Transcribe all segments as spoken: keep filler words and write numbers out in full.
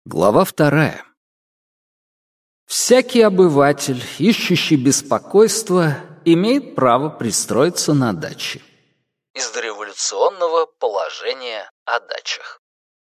Глава вторая. Всякий обыватель, ищущий беспокойства, имеет право пристроиться на даче. Из дореволюционного положения о дачах.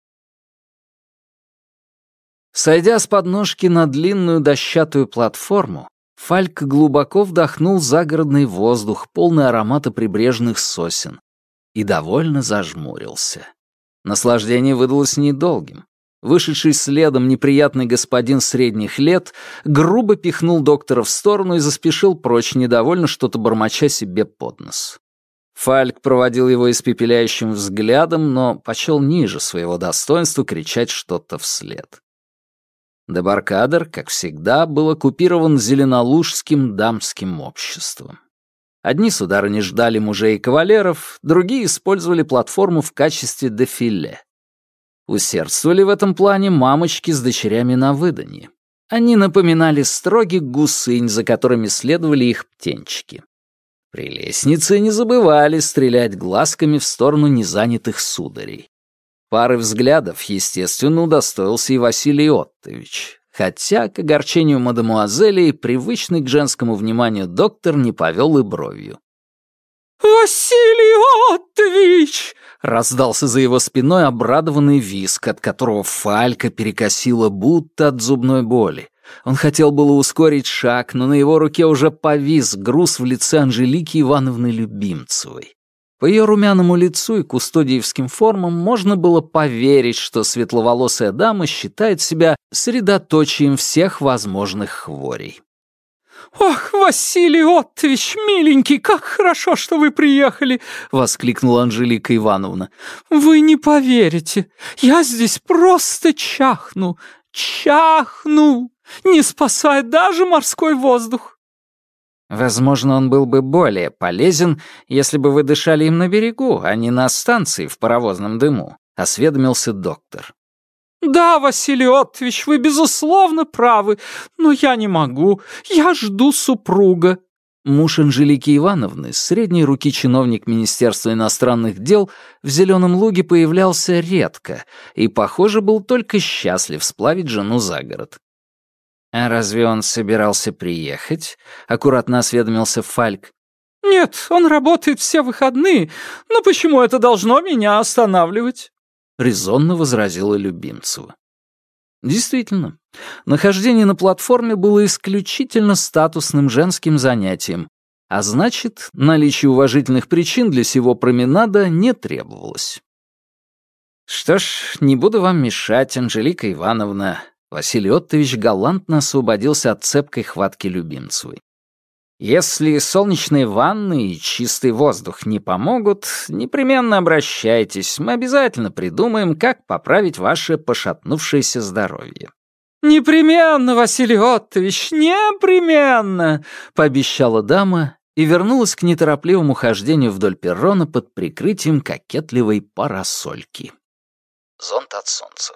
Сойдя с подножки на длинную дощатую платформу, Фальк глубоко вдохнул загородный воздух, полный аромата прибрежных сосен, и довольно зажмурился. Наслаждение выдалось недолгим. Вышедший следом неприятный господин средних лет грубо пихнул доктора в сторону и заспешил прочь, недовольно что-то бормоча себе под нос. Фальк проводил его испепеляющим взглядом, но почел ниже своего достоинства кричать что-то вслед. Дебаркадер, как всегда, был оккупирован зеленолужским дамским обществом. Одни сударыни ждали мужей и кавалеров, другие использовали платформу в качестве дефиле. Усердствовали в этом плане мамочки с дочерями на выданье. Они напоминали строгих гусынь, за которыми следовали их птенчики. Прелестницы не забывали стрелять глазками в сторону незанятых сударей. Пары взглядов, естественно, удостоился и Василий Оттович, хотя, к огорчению мадемуазели, привычный к женскому вниманию доктор не повел и бровью. «Василий Оттович!» — раздался за его спиной обрадованный визг, от которого Фалька перекосило будто от зубной боли. Он хотел было ускорить шаг, но на его руке уже повис груз в лице Анжелики Ивановны Любимцевой. По ее румяному лицу и кустодиевским формам можно было поверить, что светловолосая дама считает себя средоточием всех возможных хворей. «Ох, Василий Оттович, миленький, как хорошо, что вы приехали!» — воскликнула Анжелика Ивановна. «Вы не поверите, я здесь просто чахну, чахну, не спасает даже морской воздух!» «Возможно, он был бы более полезен, если бы вы дышали им на берегу, а не на станции в паровозном дыму», — осведомился доктор. «Да, Василий Оттович, вы, безусловно, правы, но я не могу, я жду супруга». Муж Анжелики Ивановны, средней руки чиновник Министерства иностранных дел, в Зеленом Луге появлялся редко и, похоже, был только счастлив сплавить жену за город. «А разве он собирался приехать?» — аккуратно осведомился Фальк. «Нет, он работает все выходные, но почему это должно меня останавливать?» — резонно возразила Любимцева. Действительно, нахождение на платформе было исключительно статусным женским занятием, а значит, наличие уважительных причин для сего променада не требовалось. «Что ж, не буду вам мешать, Анжелика Ивановна». Василий Оттович галантно освободился от цепкой хватки Любимцевой. «Если солнечные ванны и чистый воздух не помогут, непременно обращайтесь. Мы обязательно придумаем, как поправить ваше пошатнувшееся здоровье». «Непременно, Василий Оттович, непременно!» — пообещала дама и вернулась к неторопливому хождению вдоль перрона под прикрытием кокетливой парасольки. Зонт от солнца.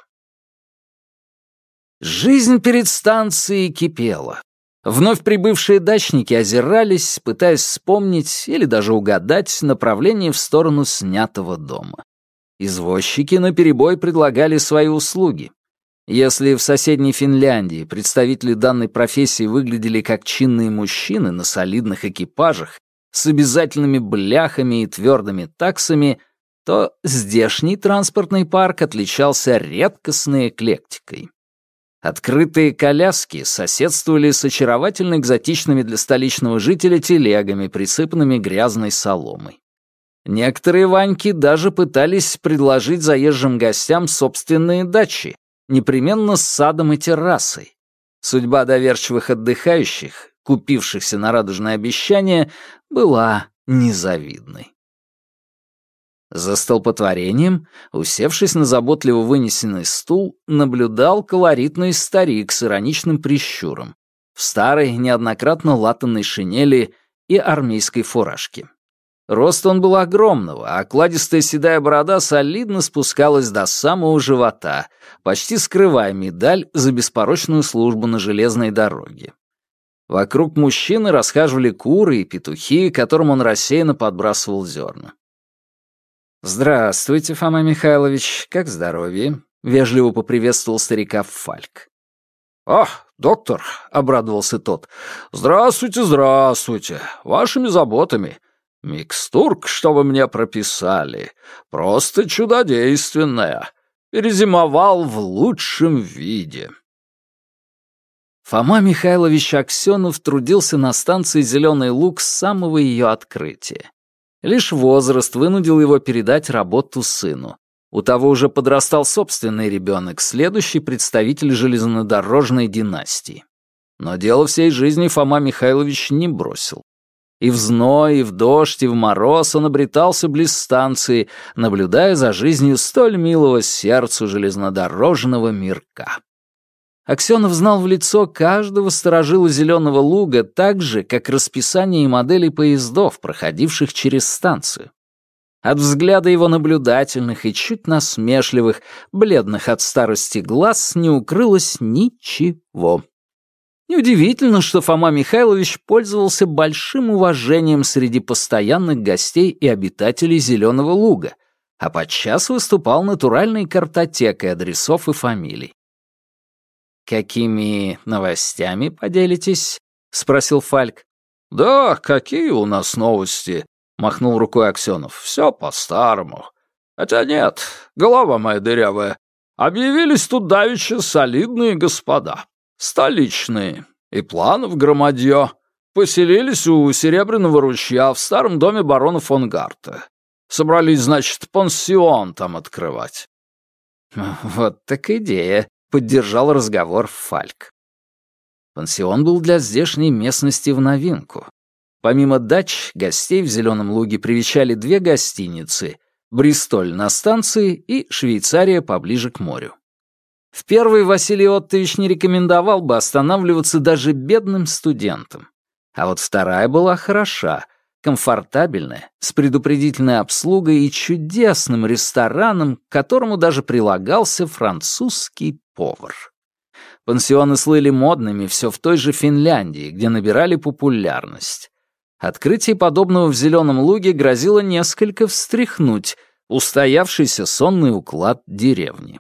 Жизнь перед станцией кипела. Вновь прибывшие дачники озирались, пытаясь вспомнить или даже угадать направление в сторону снятого дома. Извозчики наперебой предлагали свои услуги. Если в соседней Финляндии представители данной профессии выглядели как чинные мужчины на солидных экипажах с обязательными бляхами и твердыми таксами, то здешний транспортный парк отличался редкостной эклектикой. Открытые коляски соседствовали с очаровательно экзотичными для столичного жителя телегами, присыпанными грязной соломой. Некоторые ваньки даже пытались предложить заезжим гостям собственные дачи, непременно с садом и террасой. Судьба доверчивых отдыхающих, купившихся на радужное обещание, была незавидной. За столпотворением, усевшись на заботливо вынесенный стул, наблюдал колоритный старик с ироничным прищуром, в старой, неоднократно латанной шинели и армейской фуражке. Рост он был огромного, а окладистая седая борода солидно спускалась до самого живота, почти скрывая медаль за беспорочную службу на железной дороге. Вокруг мужчины расхаживали куры и петухи, которым он рассеянно подбрасывал зерна. «Здравствуйте, Фома Михайлович, как здоровье?» — вежливо поприветствовал старика Фальк. «Ах, доктор!» — обрадовался тот. «Здравствуйте, здравствуйте! Вашими заботами. Микстурка, что вы мне прописали, просто чудодейственная. Перезимовал в лучшем виде». Фома Михайлович Аксенов трудился на станции «Зеленый луг» с самого ее открытия. Лишь возраст вынудил его передать работу сыну. У того уже подрастал собственный ребенок, следующий представитель железнодорожной династии. Но дело всей жизни Фома Михайлович не бросил. И в зной, и в дождь, и в мороз он обретался близ станции, наблюдая за жизнью столь милого сердцу железнодорожного мирка. Аксенов знал в лицо каждого сторожила «Зеленого луга» так же, как расписание и модели поездов, проходивших через станцию. От взгляда его наблюдательных и чуть насмешливых, бледных от старости глаз не укрылось ничего. Неудивительно, что Фома Михайлович пользовался большим уважением среди постоянных гостей и обитателей «Зеленого луга», а подчас выступал натуральной картотекой адресов и фамилий. «Какими новостями поделитесь?» — спросил Фальк. «Да, какие у нас новости?» — махнул рукой Аксенов. «Все по-старому. Хотя нет, голова моя дырявая. Объявились тут давеча солидные господа. Столичные. И планов громадье. Поселились у Серебряного ручья в старом доме барона фон Гарта. Собрались, значит, пансион там открывать». «Вот так идея», — поддержал разговор Фальк. Пансион был для здешней местности в новинку. Помимо дач, гостей в «Зеленом луге» привечали две гостиницы — «Бристоль» на станции и «Швейцария» поближе к морю. В первой Василий Оттович не рекомендовал бы останавливаться даже бедным студентам. А вот вторая была хороша, комфортабельная, с предупредительной обслугой и чудесным рестораном, к которому даже прилагался французский повар. Пансионы слыли модными все в той же Финляндии, где набирали популярность. Открытие подобного в «Зеленом луге» грозило несколько встряхнуть устоявшийся сонный уклад деревни.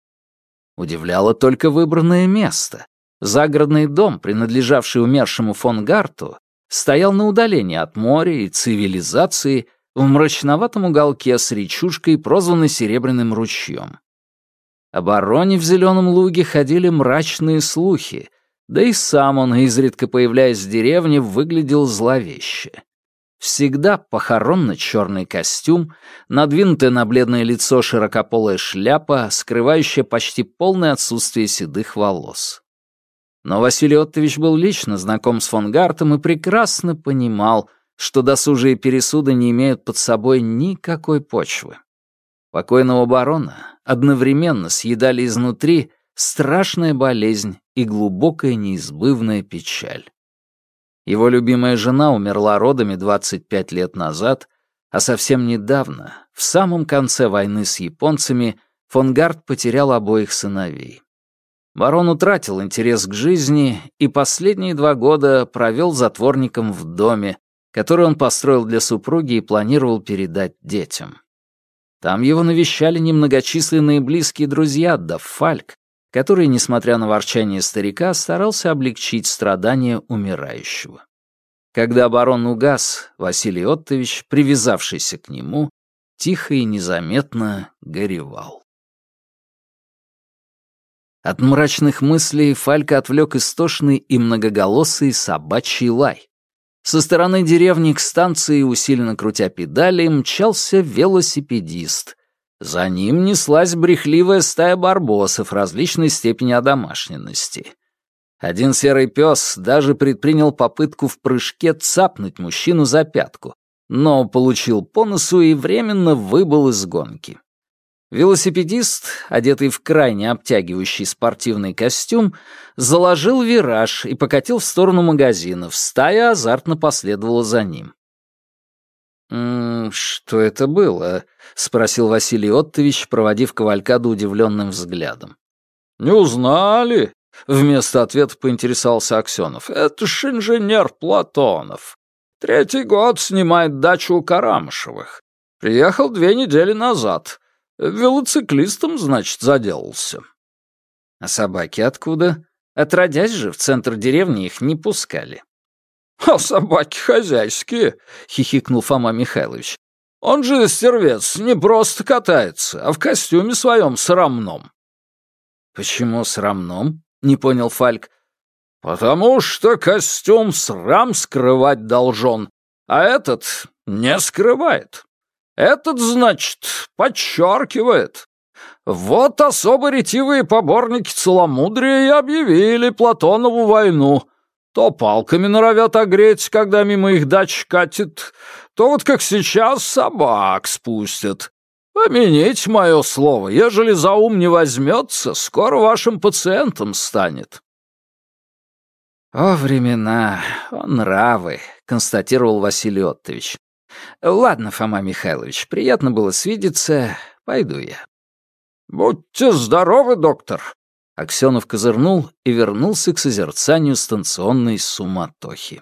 Удивляло только выбранное место. Загородный дом, принадлежавший умершему фон Гарту, стоял на удалении от моря и цивилизации в мрачноватом уголке с речушкой, прозванной Серебряным ручьем. О бароне в «Зеленом луге» ходили мрачные слухи, да и сам он, изредка появляясь в деревне, выглядел зловеще. Всегда похоронно-черный костюм, надвинутая на бледное лицо широкополая шляпа, скрывающая почти полное отсутствие седых волос. Но Василий Оттович был лично знаком с фон Гартом и прекрасно понимал, что досужие пересуды не имеют под собой никакой почвы. Покойного барона одновременно съедали изнутри страшная болезнь и глубокая неизбывная печаль. Его любимая жена умерла родами двадцать пять лет назад, а совсем недавно, в самом конце войны с японцами, фон Гарт потерял обоих сыновей. Барон утратил интерес к жизни и последние два года провел затворником в доме, который он построил для супруги и планировал передать детям. Там его навещали немногочисленные близкие друзья, да Фальк, который, несмотря на ворчание старика, старался облегчить страдания умирающего. Когда барон угас, Василий Оттович, привязавшийся к нему, тихо и незаметно горевал. От мрачных мыслей Фалька отвлек истошный и многоголосый собачий лай. Со стороны деревни к станции, усиленно крутя педали, мчался велосипедист. За ним неслась брехливая стая барбосов различной степени одомашненности. Один серый пес даже предпринял попытку в прыжке цапнуть мужчину за пятку, но получил по носу и временно выбыл из гонки. Велосипедист, одетый в крайне обтягивающий спортивный костюм, заложил вираж и покатил в сторону магазинов. Стая азартно последовала за ним. «М-м, что это было?» — спросил Василий Оттович, проводив кавалькаду удивленным взглядом. «Не узнали?» — вместо ответа поинтересовался Аксенов. «Это ж инженер Платонов. Третий год снимает дачу у Карамышевых. Приехал две недели назад. Велоциклистом, значит, заделался». «А собаки откуда? Отродясь же, в центр деревни их не пускали». «А собаки хозяйские», — хихикнул Фома Михайлович. «Он же, стервец, не просто катается, а в костюме своем срамном». «Почему срамном?» — не понял Фальк. «Потому что костюм срам скрывать должен, а этот не скрывает. Этот, значит, подчеркивает. Вот особо ретивые поборники целомудрия и объявили Платонову войну. То палками норовят огреть, когда мимо их дач катит, то вот как сейчас собак спустят. Помяните мое слово, ежели за ум не возьмется, скоро вашим пациентом станет». «О, времена, о, нравы», — констатировал Василий Оттович. «Ладно, Фома Михайлович, приятно было свидеться, пойду я». «Будьте здоровы, доктор!» Аксенов козырнул и вернулся к созерцанию станционной суматохи.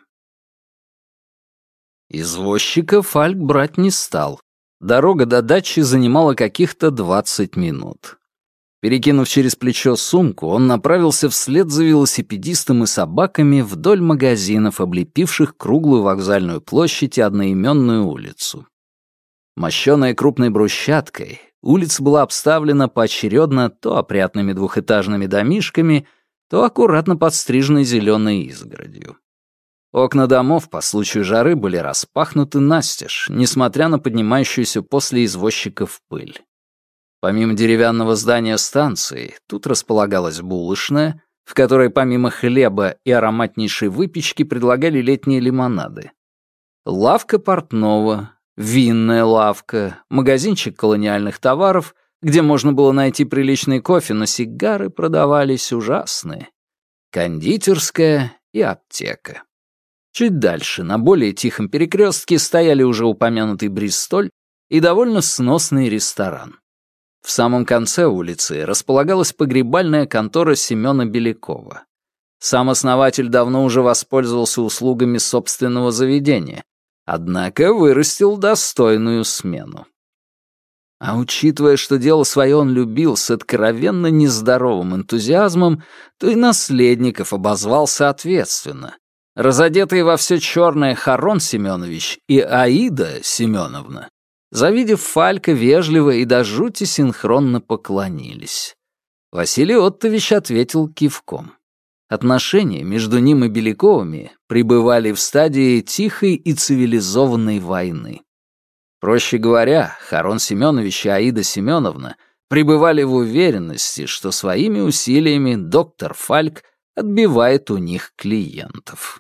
Извозчика Фальк брать не стал. Дорога до дачи занимала каких-то двадцать минут. Перекинув через плечо сумку, он направился вслед за велосипедистом и собаками вдоль магазинов, облепивших круглую вокзальную площадь и одноименную улицу. Мощёная крупной брусчаткой, улица была обставлена поочередно то опрятными двухэтажными домишками, то аккуратно подстриженной зеленой изгородью. Окна домов по случаю жары были распахнуты настежь, несмотря на поднимающуюся после извозчиков пыль. Помимо деревянного здания станции, тут располагалась булочная, в которой помимо хлеба и ароматнейшей выпечки предлагали летние лимонады. Лавка портного, винная лавка, магазинчик колониальных товаров, где можно было найти приличный кофе, но сигары продавались ужасные. Кондитерская и аптека. Чуть дальше, на более тихом перекрестке, стояли уже упомянутый Бристоль и довольно сносный ресторан. В самом конце улицы располагалась погребальная контора Семёна Белякова. Сам основатель давно уже воспользовался услугами собственного заведения, однако вырастил достойную смену. А учитывая, что дело свое он любил с откровенно нездоровым энтузиазмом, то и наследников обозвал соответственно. Разодетые во все черное Харон Семенович и Аида Семеновна, завидев Фалька, вежливо и до жути синхронно поклонились. Василий Оттович ответил кивком. Отношения между ним и Беляковыми пребывали в стадии тихой и цивилизованной войны. Проще говоря, Харон Семенович и Аида Семеновна пребывали в уверенности, что своими усилиями доктор Фальк отбивает у них клиентов.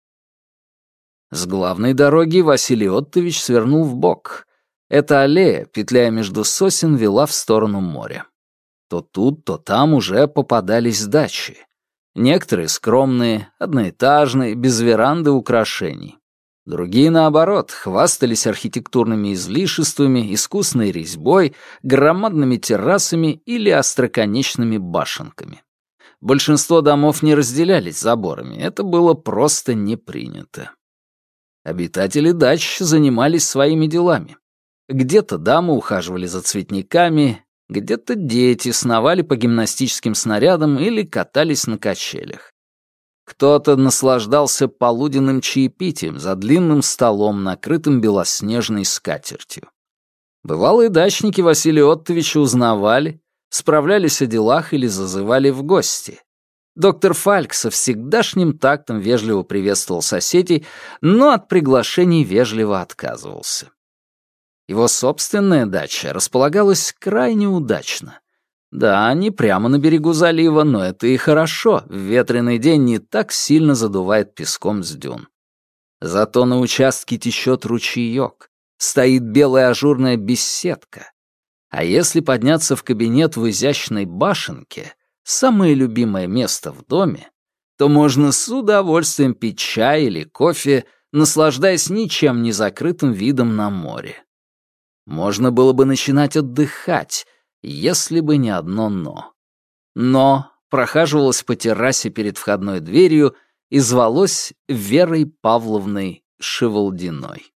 С главной дороги Василий Оттович свернул вбок. Эта аллея, петляя между сосен, вела в сторону моря. То тут, то там уже попадались дачи. Некоторые скромные, одноэтажные, без веранды украшений. Другие, наоборот, хвастались архитектурными излишествами, искусной резьбой, громадными террасами или остроконечными башенками. Большинство домов не разделялись заборами, это было просто не принято. Обитатели дач занимались своими делами. Где-то дамы ухаживали за цветниками, где-то дети сновали по гимнастическим снарядам или катались на качелях. Кто-то наслаждался полуденным чаепитием за длинным столом, накрытым белоснежной скатертью. Бывалые дачники Василия Оттовича узнавали, справлялись о делах или зазывали в гости. Доктор Фальк со всегдашним тактом вежливо приветствовал соседей, но от приглашений вежливо отказывался. Его собственная дача располагалась крайне удачно. Да, не прямо на берегу залива, но это и хорошо, в ветреный день не так сильно задувает песком с дюн. Зато на участке течет ручеек, стоит белая ажурная беседка. А если подняться в кабинет в изящной башенке, самое любимое место в доме, то можно с удовольствием пить чай или кофе, наслаждаясь ничем не закрытым видом на море. Можно было бы начинать отдыхать, если бы не одно «но». «Но» прохаживалось по террасе перед входной дверью и звалось Верой Павловной Шевалдиной.